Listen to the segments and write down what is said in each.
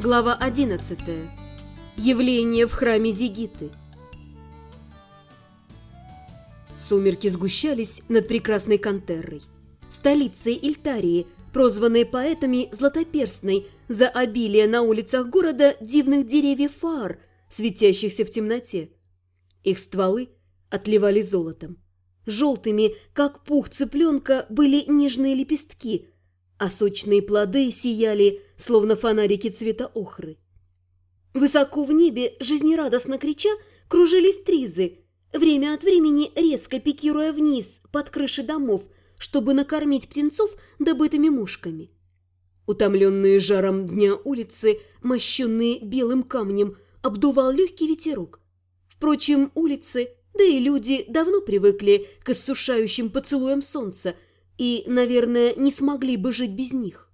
Глава 11. Явление в храме Зигитты. Сумерки сгущались над прекрасной Кантеррой, столицей Ильтарии, прозванной поэтами Златоперстной за обилие на улицах города дивных деревьев фаар, светящихся в темноте. Их стволы отливали золотом. Желтыми, как пух цыпленка, были нежные лепестки, а сочные плоды сияли, словно фонарики цвета охры. Высоко в небе, жизнерадостно крича, кружились тризы, время от времени резко пикируя вниз под крыши домов, чтобы накормить птенцов добытыми мушками. Утомленные жаром дня улицы, мощенные белым камнем, обдувал легкий ветерок. Впрочем, улицы, да и люди давно привыкли к иссушающим поцелуям солнца и, наверное, не смогли бы жить без них.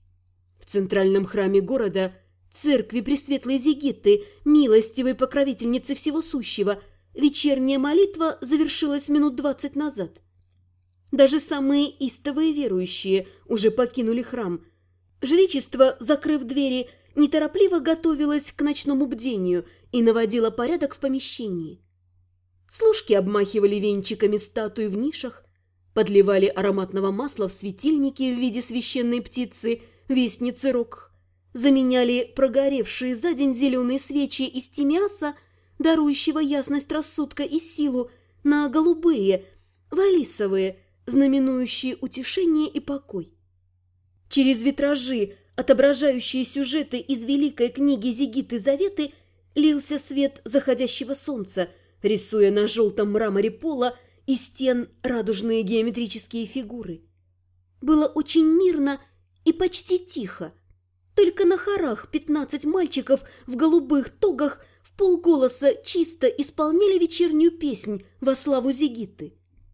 В центральном храме города, церкви Пресветлой Зигитты, милостивой покровительницы всего сущего, вечерняя молитва завершилась минут 20 назад. Даже самые истовые верующие уже покинули храм. Жречество, закрыв двери, неторопливо готовилось к ночному бдению и наводило порядок в помещении. Служки обмахивали венчиками статуи в нишах, подливали ароматного масла в светильники в виде священной птицы, вестницы Рокх, заменяли прогоревшие за день зеленые свечи из тимиаса, дарующего ясность рассудка и силу, на голубые, валисовые, знаменующие утешение и покой. Через витражи, отображающие сюжеты из великой книги Зигитты Заветы, лился свет заходящего солнца, рисуя на желтом мраморе пола и стен радужные геометрические фигуры. Было очень мирно и почти тихо. Только на хорах 15 мальчиков в голубых тогах в полголоса чисто исполняли вечернюю песнь во славу Зигитты.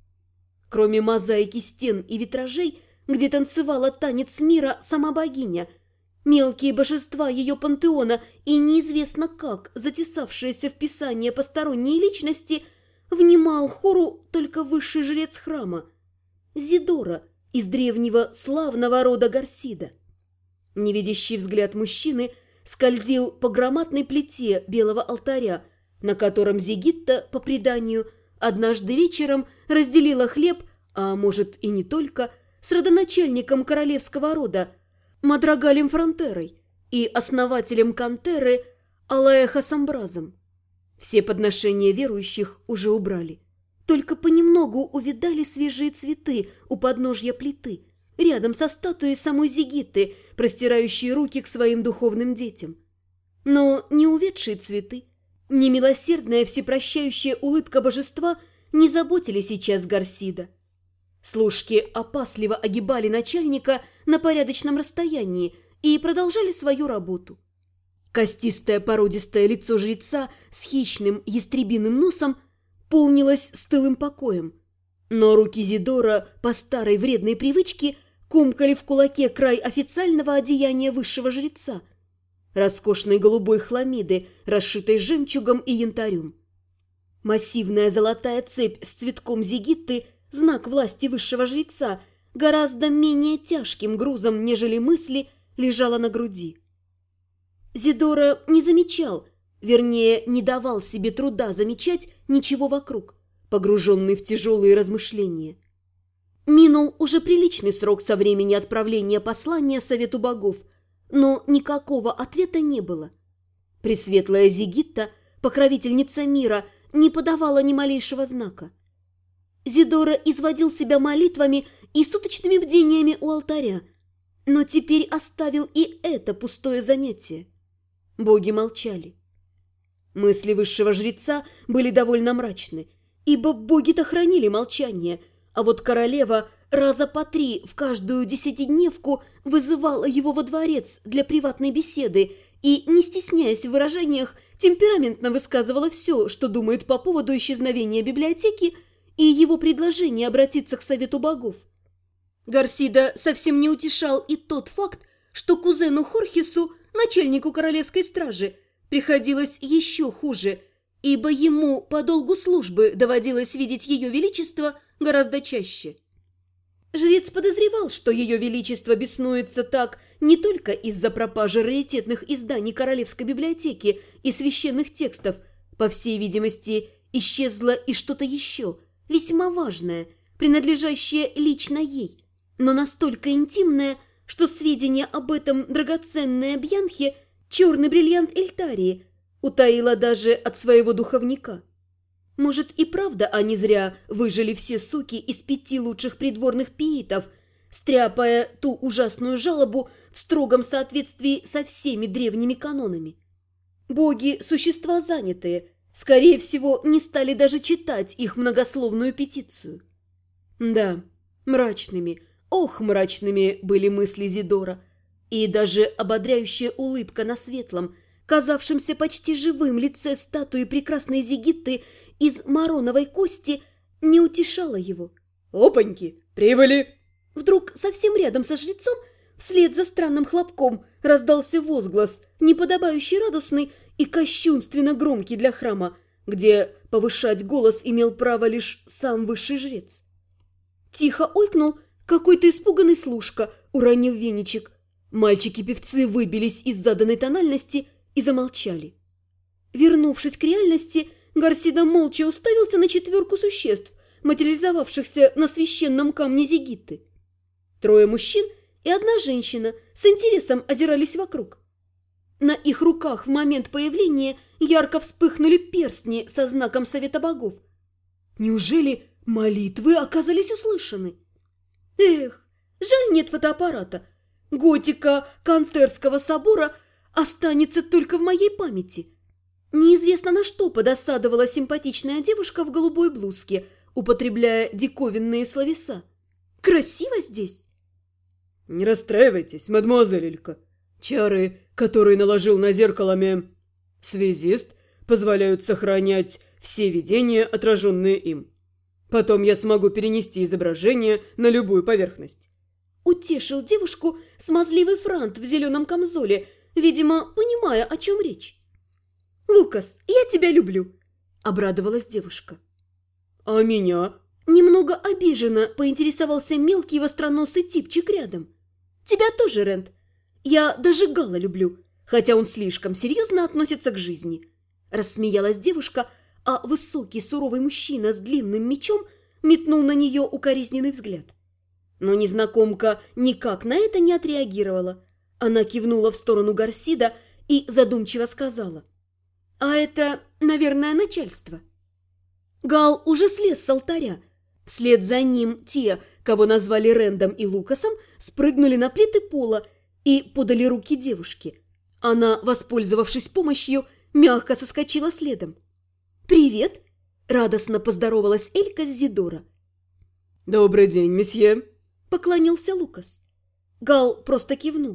Кроме мозаики стен и витражей, где танцевала танец мира сама богиня, мелкие божества ее пантеона и неизвестно как затесавшиеся в писание посторонние личности, внимал хору только высший жрец храма – Зидора из древнего славного рода Гарсида. Невидящий взгляд мужчины скользил по громадной плите белого алтаря, на котором Зигитта, по преданию, однажды вечером разделила хлеб, а может и не только, с родоначальником королевского рода Мадрагалем Фронтерой и основателем Кантерры Алаэхасамбразом. Все подношения верующих уже убрали. Только понемногу увидали свежие цветы у подножья плиты, рядом со статуей самой Зигитты, простирающей руки к своим духовным детям. Но ни увядшие цветы, ни милосердная всепрощающая улыбка божества не заботили сейчас Гарсида. Служки опасливо огибали начальника на порядочном расстоянии и продолжали свою работу. Костистое породистое лицо жреца с хищным ястребиным носом полнилось стылым покоем, но руки Зидора по старой вредной привычке комкали в кулаке край официального одеяния высшего жреца, роскошной голубой хламиды, расшитой жемчугом и янтарем. Массивная золотая цепь с цветком Зигитты, знак власти высшего жреца, гораздо менее тяжким грузом, нежели мысли, лежала на груди. Зидора не замечал, вернее, не давал себе труда замечать ничего вокруг, погруженный в тяжелые размышления. Минул уже приличный срок со времени отправления послания Совету богов, но никакого ответа не было. Пресветлая Зигитта, покровительница мира, не подавала ни малейшего знака. Зидора изводил себя молитвами и суточными бдениями у алтаря, но теперь оставил и это пустое занятие. Боги молчали. Мысли высшего жреца были довольно мрачны, ибо боги-то хранили молчание, а вот королева раза по 3 в каждую десятидневку вызывала его во дворец для приватной беседы и, не стесняясь в выражениях, темпераментно высказывала все, что думает по поводу исчезновения библиотеки и его предложение обратиться к Совету богов. Гарсида совсем не утешал и тот факт, что кузену Хорхесу, начальнику королевской стражи, приходилось еще хуже, ибо ему по долгу службы доводилось видеть ее величество гораздо чаще. Жрец подозревал, что ее величество беснуется так не только из-за пропажи раритетных изданий Королевской библиотеки и священных текстов. По всей видимости, исчезло и что-то еще, весьма важное, принадлежащее лично ей, но настолько интимное, что сведения об этом драгоценной Бьянхе, черный бриллиант Эльтарии, утаила даже от своего духовника. Может, и правда они зря выжили все соки из 5 лучших придворных пиитов, стряпая ту ужасную жалобу в строгом соответствии со всеми древними канонами. Боги – существа занятые, скорее всего, не стали даже читать их многословную петицию. Да, мрачными, ох, мрачными были мысли Зидора, и даже ободряющая улыбка на светлом, казавшемся почти живым лице статуи прекрасной Зигитты из мароновой кости, не утешала его. «Опаньки, прибыли!» Вдруг совсем рядом со жрецом, вслед за странным хлопком, раздался возглас, неподобающий радостный и кощунственно громкий для храма, где повышать голос имел право лишь сам высший жрец. Тихо ойкнул какой-то испуганный служка, уронив веничек. Мальчики-певцы выбились из заданной тональности и замолчали. Вернувшись к реальности, Гарсида молча уставился на 4 существ, материализовавшихся на священном камне Зигитты. 3 мужчин и 1 женщина с интересом озирались вокруг. На их руках в момент появления ярко вспыхнули перстни со знаком Совета Богов. Неужели молитвы оказались услышаны? Эх, жаль, нет фотоаппарата. Готика Кантерского собора останется только в моей памяти. Неизвестно, на что подосадовала симпатичная девушка в голубой блузке, употребляя диковинные словеса. Красиво здесь. Не расстраивайтесь, мадемуазель Элька. Чары, которые наложил на зеркало связист, позволяют сохранять все видения, отраженные им. Потом я смогу перенести изображение на любую поверхность. Утешил девушку смазливый франт в зеленом камзоле, видимо, понимая, о чем речь. «Лукас, я тебя люблю!» – обрадовалась девушка. «А меня?» – немного обиженно поинтересовался мелкий востроносый типчик рядом. «Тебя тоже, Рент. Я даже Гала люблю, хотя он слишком серьезно относится к жизни». Рассмеялась девушка, а высокий суровый мужчина с длинным мечом метнул на нее укоризненный взгляд. Но незнакомка никак на это не отреагировала. Она кивнула в сторону Гарсида и задумчиво сказала: «А это, наверное, начальство». Гал уже слез с алтаря. Вслед за ним те, кого назвали Рэндом и Лукасом, спрыгнули на плиты пола и подали руки девушке. Она, воспользовавшись помощью, мягко соскочила следом. «Привет!» – радостно поздоровалась Элька с Зидора. «Добрый день, месье!» – поклонился Лукас. Гал просто кивнул.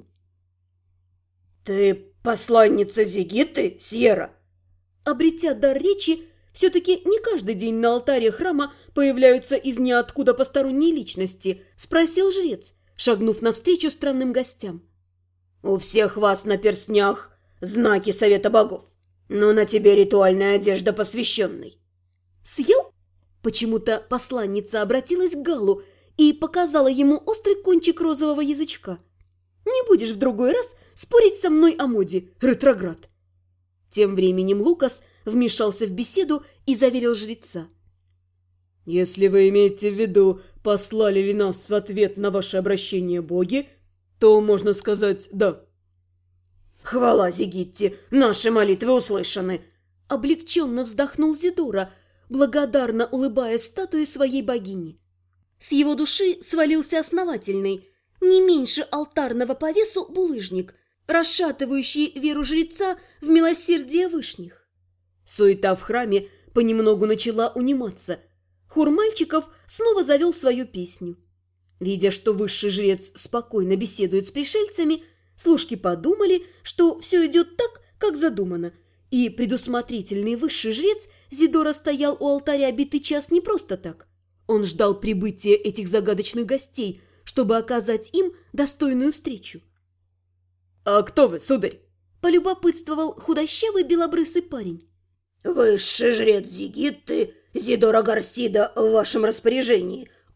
«Ты посланница Зигитты, Сьерра?» Обретя дар речи, все-таки не каждый день на алтаре храма появляются из ниоткуда посторонние личности, спросил жрец, шагнув навстречу странным гостям. «У всех вас на перстнях знаки Совета Богов, но на тебе ритуальная одежда посвященной». «Съел?» Почему-то посланница обратилась к Галу и показала ему острый кончик розового язычка. «Не будешь в другой раз спорить со мной о моде, ретроград». Тем временем Лукас вмешался в беседу и заверил жреца. «Если вы имеете в виду, послали ли нас в ответ на ваше обращение боги, то можно сказать «да». «Хвала Зигитте, наши молитвы услышаны!» Облегченно вздохнул Зидора, благодарно улыбаясь статуе своей богини. С его души свалился основательный, не меньше алтарного по весу булыжник, расшатывающий веру жреца в милосердие вышних. Суета в храме понемногу начала униматься. Хор мальчиков снова завел свою песню. Видя, что высший жрец спокойно беседует с пришельцами, служки подумали, что все идет так, как задумано, и предусмотрительный высший жрец Зидора стоял у алтаря битый час не просто так. Он ждал прибытия этих загадочных гостей, чтобы оказать им достойную встречу. «А кто вы, сударь?» – полюбопытствовал худощавый белобрысый парень. «Высший жрец Зигитты, Зидора Гарсида, в вашем распоряжении.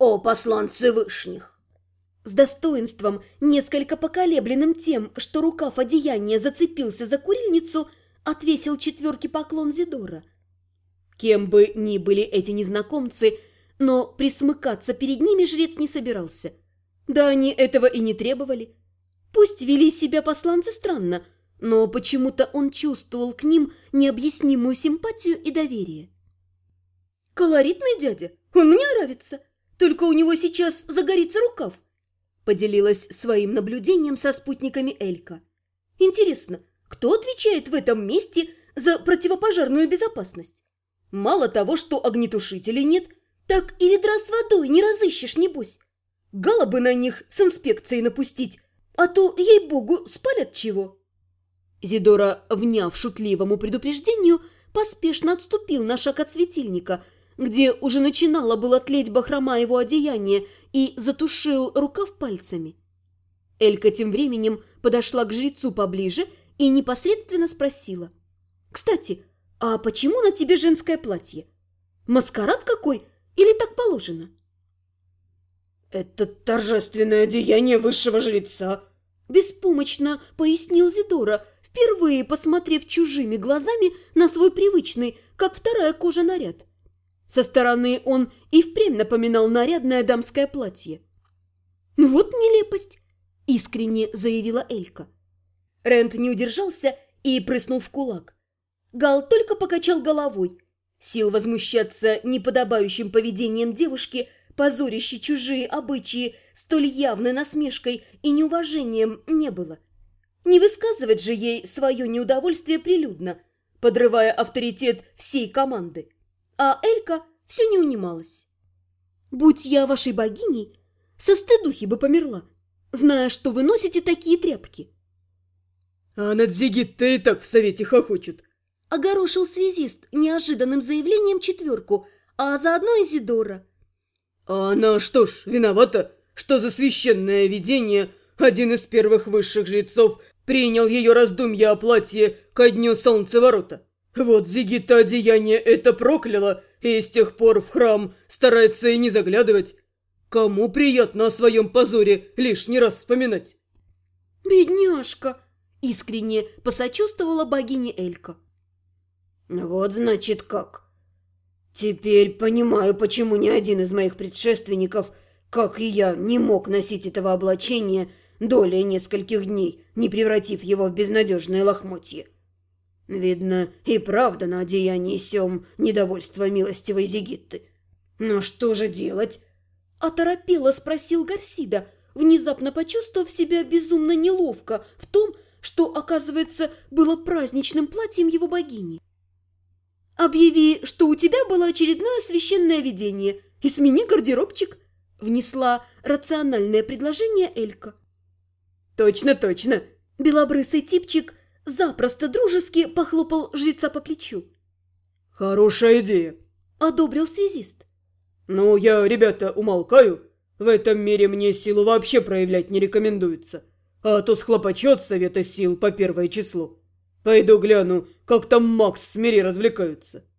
о посланцы вышних!» С достоинством, несколько поколебленным тем, что рукав одеяния зацепился за курильницу, отвесил четверки поклон Зидора. Кем бы ни были эти незнакомцы, но присмыкаться перед ними жрец не собирался. Да они этого и не требовали. Пусть вели себя посланцы странно, но почему-то он чувствовал к ним необъяснимую симпатию и доверие. «Колоритный дядя, он мне нравится, только у него сейчас загорится рукав», поделилась своим наблюдением со спутниками Элька. «Интересно, кто отвечает в этом месте за противопожарную безопасность? Мало того, что огнетушителей нет, так и ведра с водой не разыщешь, небось. Галобы на них с инспекцией напустить, а то, ей-богу, спалят чего». Зидора, вняв шутливому предупреждению, поспешно отступил на шаг от светильника, где уже начинала было тлеть бахрома его одеяния, и затушил рукав пальцами. Элька тем временем подошла к жрецу поближе и непосредственно спросила: «Кстати, а почему на тебе женское платье? Маскарад какой или так положено?» «Это торжественное одеяние высшего жреца», – беспомощно пояснил Зидора, впервые посмотрев чужими глазами на свой привычный, как вторая кожа, наряд. Со стороны он и впрямь напоминал нарядное дамское платье. «Вот нелепость!» – искренне заявила Элька. Рент не удержался и прыснул в кулак. Гал только покачал головой. Сил возмущаться неподобающим поведением девушки, позорящей чужие обычаи, столь явной насмешкой и неуважением, не было. Не высказывать же ей свое неудовольствие прилюдно, подрывая авторитет всей команды. А Элька все не унималась. «Будь я вашей богиней, со стыдухи бы померла, зная, что вы носите такие тряпки». «А над Зигиттой и так в совете хохочут», – огорошил связист неожиданным заявлением четверку, а заодно и Зидора. «А она что ж, виновата, что за священное видение один из первых высших жрецов принял ее раздумья о платье ко дню солнцеворота. Вот Зигитта одеяние это прокляла, и с тех пор в храм старается и не заглядывать. Кому приятно о своем позоре лишний раз вспоминать?» «Бедняжка!» – искренне посочувствовала богине Элька. «Вот значит как. Теперь понимаю, почему ни один из моих предшественников, как и я, не мог носить этого облачения долей нескольких дней, не превратив его в безнадежное лохмотье. Видно, и правда на одеянии сём недовольство милостивой Зигитты. Но что же делать?» – оторопело спросил Гарсида, внезапно почувствовав себя безумно неловко в том, что, оказывается, было праздничным платьем его богини. «Объяви, что у тебя было очередное священное видение, и смени гардеробчик», – внесла рациональное предложение Элька. «Точно, точно!» – белобрысый типчик запросто дружески похлопал жреца по плечу. «Хорошая идея!» – одобрил связист. «Ну, я, ребята, умолкаю. В этом мире мне силу вообще проявлять не рекомендуется. А то схлопочет совета сил по первое число. Пойду гляну, как там Макс с Мири развлекаются».